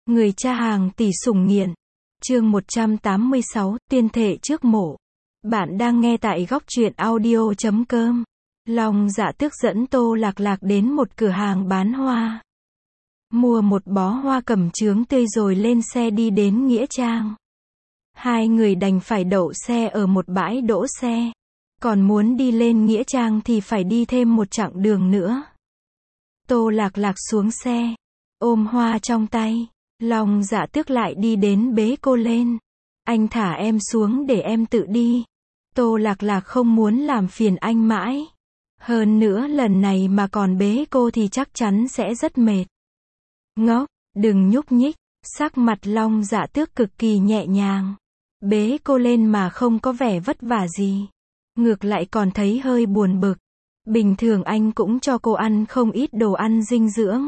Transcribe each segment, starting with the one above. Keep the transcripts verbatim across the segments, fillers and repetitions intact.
Người cha hàng tỷ sủng nghiện. Chương một trăm tám mươi sáu, tuyên thệ trước mộ. Bạn đang nghe tại góc truyện audio chấm com. Long Dạ Tước dẫn Tô Lạc Lạc đến một cửa hàng bán hoa. Mua một bó hoa cẩm chướng tươi rồi lên xe đi đến Nghĩa Trang. Hai người đành phải đậu xe ở một bãi đỗ xe. Còn muốn đi lên Nghĩa Trang thì phải đi thêm một chặng đường nữa. Tô Lạc Lạc xuống xe, ôm hoa trong tay. Long Dạ Tước lại đi đến bế cô lên. Anh thả em xuống để em tự đi. Tô Lạc Lạc không muốn làm phiền anh mãi. Hơn nữa lần này mà còn bế cô thì chắc chắn sẽ rất mệt. Ngốc, đừng nhúc nhích. Sắc mặt Long Dạ Tước cực kỳ nhẹ nhàng. Bế cô lên mà không có vẻ vất vả gì. Ngược lại còn thấy hơi buồn bực. Bình thường anh cũng cho cô ăn không ít đồ ăn dinh dưỡng.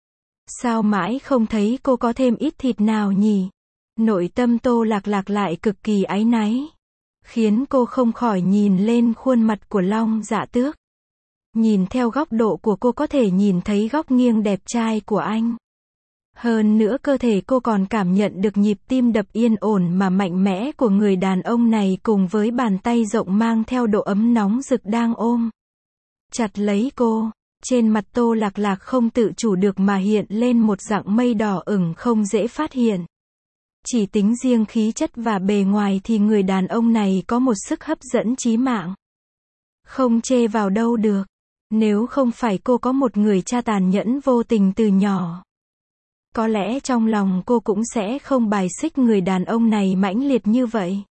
Sao mãi không thấy cô có thêm ít thịt nào nhỉ? Nội tâm Tô Lạc Lạc lại cực kỳ áy náy. Khiến cô không khỏi nhìn lên khuôn mặt của Long Dạ Tước. Nhìn theo góc độ của cô có thể nhìn thấy góc nghiêng đẹp trai của anh. Hơn nữa cơ thể cô còn cảm nhận được nhịp tim đập yên ổn mà mạnh mẽ của người đàn ông này cùng với bàn tay rộng mang theo độ ấm nóng rực đang ôm chặt lấy cô. Trên mặt Tô Lạc Lạc không tự chủ được mà hiện lên một dạng mây đỏ ửng không dễ phát hiện. Chỉ tính riêng khí chất và bề ngoài thì người đàn ông này có một sức hấp dẫn chí mạng. Không chê vào đâu được. Nếu không phải cô có một người cha tàn nhẫn vô tình từ nhỏ, có lẽ trong lòng cô cũng sẽ không bài xích người đàn ông này mãnh liệt như vậy.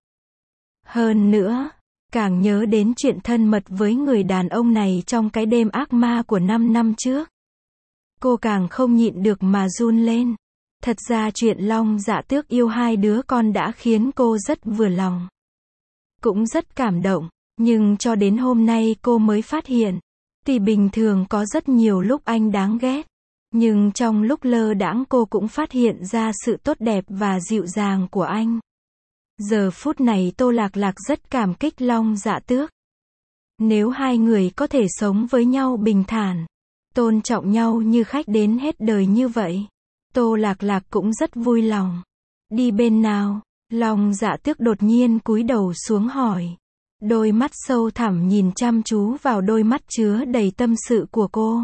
Hơn nữa, càng nhớ đến chuyện thân mật với người đàn ông này trong cái đêm ác ma của năm năm trước. Cô càng không nhịn được mà run lên. Thật ra chuyện Long Dạ Tước yêu hai đứa con đã khiến cô rất vừa lòng. Cũng rất cảm động. Nhưng cho đến hôm nay cô mới phát hiện. Thì bình thường có rất nhiều lúc anh đáng ghét. Nhưng trong lúc lơ đãng cô cũng phát hiện ra sự tốt đẹp và dịu dàng của anh. Giờ phút này Tô Lạc Lạc rất cảm kích Long Dạ Tước. Nếu hai người có thể sống với nhau bình thản, tôn trọng nhau như khách đến hết đời như vậy, Tô Lạc Lạc cũng rất vui lòng. Đi bên nào? Long Dạ Tước đột nhiên cúi đầu xuống hỏi. Đôi mắt sâu thẳm nhìn chăm chú vào đôi mắt chứa đầy tâm sự của cô.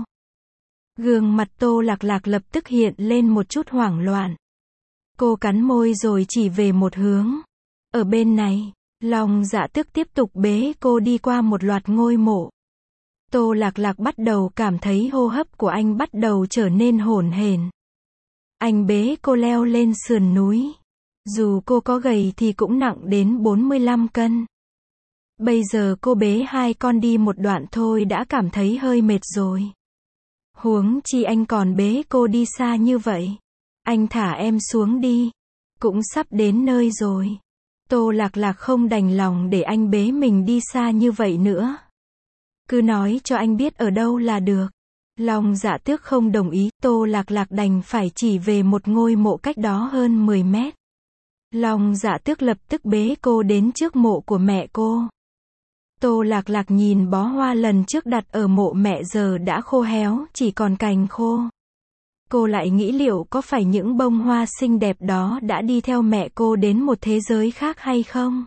Gương mặt Tô Lạc Lạc lập tức hiện lên một chút hoảng loạn. Cô cắn môi rồi chỉ về một hướng. Ở bên này, Long Dạ Tước tiếp tục bế cô đi qua một loạt ngôi mộ. Tô Lạc Lạc bắt đầu cảm thấy hô hấp của anh bắt đầu trở nên hỗn hển. Anh bế cô leo lên sườn núi. Dù cô có gầy thì cũng nặng đến bốn mươi lăm cân. Bây giờ cô bế hai con đi một đoạn thôi đã cảm thấy hơi mệt rồi. Huống chi anh còn bế cô đi xa như vậy. Anh thả em xuống đi. Cũng sắp đến nơi rồi. Tô Lạc Lạc không đành lòng để anh bế mình đi xa như vậy nữa. Cứ nói cho anh biết ở đâu là được. Long Dạ Tước không đồng ý. Tô Lạc Lạc đành phải chỉ về một ngôi mộ cách đó hơn mười mét. Long Dạ Tước lập tức bế cô đến trước mộ của mẹ cô. Tô Lạc Lạc nhìn bó hoa lần trước đặt ở mộ mẹ giờ đã khô héo, chỉ còn cành khô. Cô lại nghĩ liệu có phải những bông hoa xinh đẹp đó đã đi theo mẹ cô đến một thế giới khác hay không?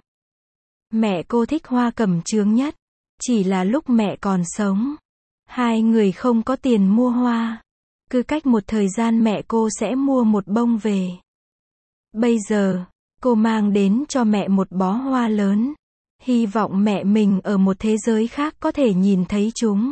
Mẹ cô thích hoa cẩm chướng nhất. Chỉ là lúc mẹ còn sống, hai người không có tiền mua hoa. Cứ cách một thời gian mẹ cô sẽ mua một bông về. Bây giờ, cô mang đến cho mẹ một bó hoa lớn. Hy vọng mẹ mình ở một thế giới khác có thể nhìn thấy chúng.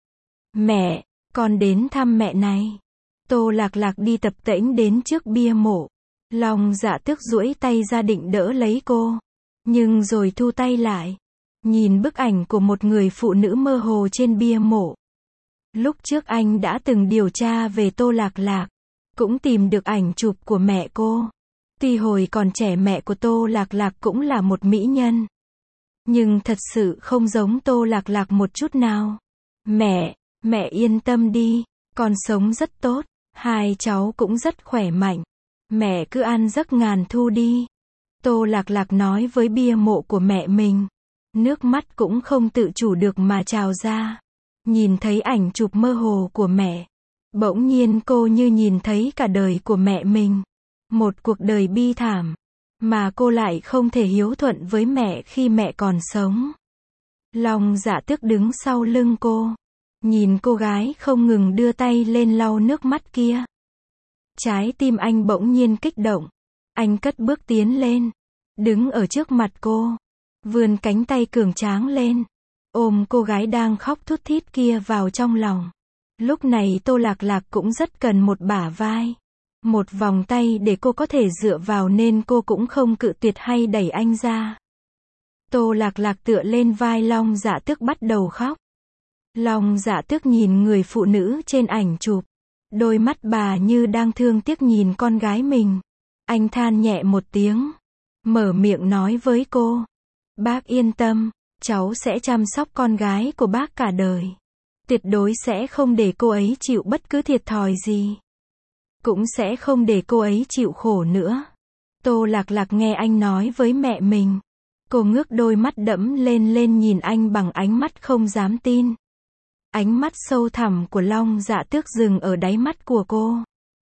Mẹ, con đến thăm mẹ này. Tô Lạc Lạc đi tập tễnh đến trước bia mộ. Long Dạ Tước duỗi tay ra định đỡ lấy cô. Nhưng rồi thu tay lại. Nhìn bức ảnh của một người phụ nữ mơ hồ trên bia mộ. Lúc trước anh đã từng điều tra về Tô Lạc Lạc. Cũng tìm được ảnh chụp của mẹ cô. Tuy hồi còn trẻ mẹ của Tô Lạc Lạc cũng là một mỹ nhân. Nhưng thật sự không giống Tô Lạc Lạc một chút nào. Mẹ, mẹ yên tâm đi. Con sống rất tốt. Hai cháu cũng rất khỏe mạnh. Mẹ cứ ăn giấc ngàn thu đi. Tô Lạc Lạc nói với bia mộ của mẹ mình. Nước mắt cũng không tự chủ được mà trào ra. Nhìn thấy ảnh chụp mơ hồ của mẹ. Bỗng nhiên cô như nhìn thấy cả đời của mẹ mình. Một cuộc đời bi thảm. Mà cô lại không thể hiếu thuận với mẹ khi mẹ còn sống. Long Dạ Tước đứng sau lưng cô. Nhìn cô gái không ngừng đưa tay lên lau nước mắt kia. Trái tim anh bỗng nhiên kích động. Anh cất bước tiến lên. Đứng ở trước mặt cô. Vươn cánh tay cường tráng lên. Ôm cô gái đang khóc thút thít kia vào trong lòng. Lúc này Tô Lạc Lạc cũng rất cần một bả vai. Một vòng tay để cô có thể dựa vào nên cô cũng không cự tuyệt hay đẩy anh ra. Tô Lạc Lạc tựa lên vai Long Dạ Tước bắt đầu khóc. Long Dạ Tước nhìn người phụ nữ trên ảnh chụp. Đôi mắt bà như đang thương tiếc nhìn con gái mình. Anh than nhẹ một tiếng. Mở miệng nói với cô. Bác yên tâm, cháu sẽ chăm sóc con gái của bác cả đời. Tuyệt đối sẽ không để cô ấy chịu bất cứ thiệt thòi gì. Cũng sẽ không để cô ấy chịu khổ nữa. Tô Lạc Lạc nghe anh nói với mẹ mình. Cô ngước đôi mắt đẫm lên lên nhìn anh bằng ánh mắt không dám tin. Ánh mắt sâu thẳm của Long Dạ Tước dừng ở đáy mắt của cô.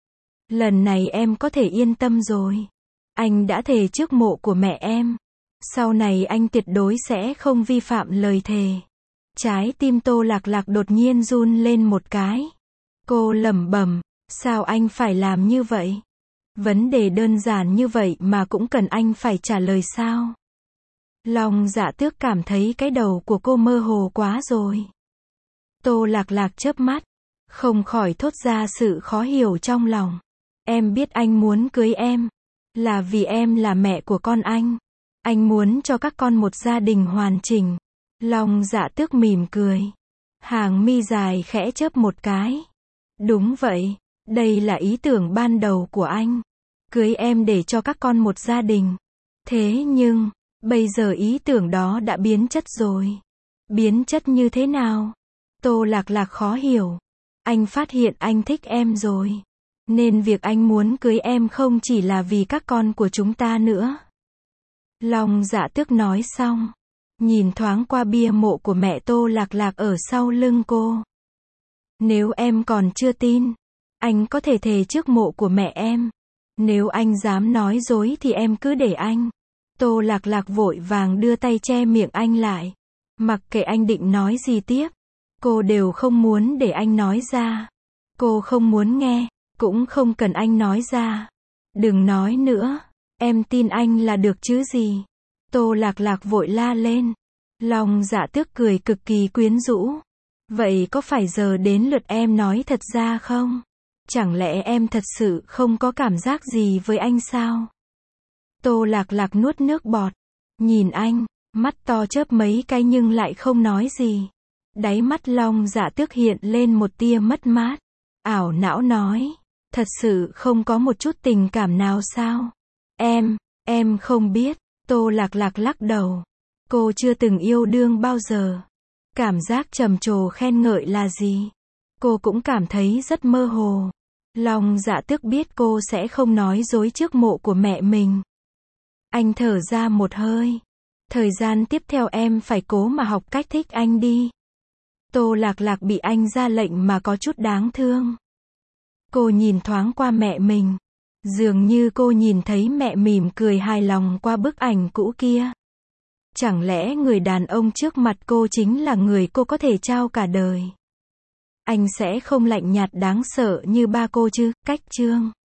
Lần này em có thể yên tâm rồi. Anh đã thề trước mộ của mẹ em. Sau này anh tuyệt đối sẽ không vi phạm lời thề. Trái tim Tô Lạc Lạc đột nhiên run lên một cái. Cô lẩm bẩm, sao anh phải làm như vậy? Vấn đề đơn giản như vậy mà cũng cần anh phải trả lời sao? Long Dạ Tước cảm thấy cái đầu của cô mơ hồ quá rồi. Tô Lạc Lạc chớp mắt, không khỏi thốt ra sự khó hiểu trong lòng. Em biết anh muốn cưới em, là vì em là mẹ của con anh. Anh muốn cho các con một gia đình hoàn chỉnh. Long Dạ Tước mỉm cười. Hàng mi dài khẽ chớp một cái. Đúng vậy, đây là ý tưởng ban đầu của anh. Cưới em để cho các con một gia đình. Thế nhưng, bây giờ ý tưởng đó đã biến chất rồi. Biến chất như thế nào? Tô Lạc Lạc khó hiểu. Anh phát hiện anh thích em rồi. Nên việc anh muốn cưới em không chỉ là vì các con của chúng ta nữa. Long Dạ Tước nói xong. Nhìn thoáng qua bia mộ của mẹ Tô Lạc Lạc ở sau lưng cô. Nếu em còn chưa tin, anh có thể thề trước mộ của mẹ em. Nếu anh dám nói dối thì em cứ để anh. Tô Lạc Lạc vội vàng đưa tay che miệng anh lại. Mặc kệ anh định nói gì tiếp, cô đều không muốn để anh nói ra. Cô không muốn nghe, cũng không cần anh nói ra. Đừng nói nữa, em tin anh là được chứ gì. Tô Lạc Lạc vội la lên. Long Dạ Tước cười cực kỳ quyến rũ. Vậy có phải giờ đến lượt em nói thật ra không? Chẳng lẽ em thật sự không có cảm giác gì với anh sao? Tô Lạc Lạc nuốt nước bọt. Nhìn anh, mắt to chớp mấy cái nhưng lại không nói gì. Đáy mắt Long Dạ Tước hiện lên một tia mất mát. Ảo não nói. Thật sự không có một chút tình cảm nào sao? Em, em không biết. Tô Lạc Lạc lắc đầu. Cô chưa từng yêu đương bao giờ. Cảm giác trầm trồ khen ngợi là gì? Cô cũng cảm thấy rất mơ hồ. Long Dạ Tước biết cô sẽ không nói dối trước mộ của mẹ mình. Anh thở ra một hơi. Thời gian tiếp theo em phải cố mà học cách thích anh đi. Tô Lạc Lạc bị anh ra lệnh mà có chút đáng thương. Cô nhìn thoáng qua mẹ mình. Dường như cô nhìn thấy mẹ mỉm cười hài lòng qua bức ảnh cũ kia. Chẳng lẽ người đàn ông trước mặt cô chính là người cô có thể trao cả đời? Anh sẽ không lạnh nhạt đáng sợ như ba cô chứ? Cách chương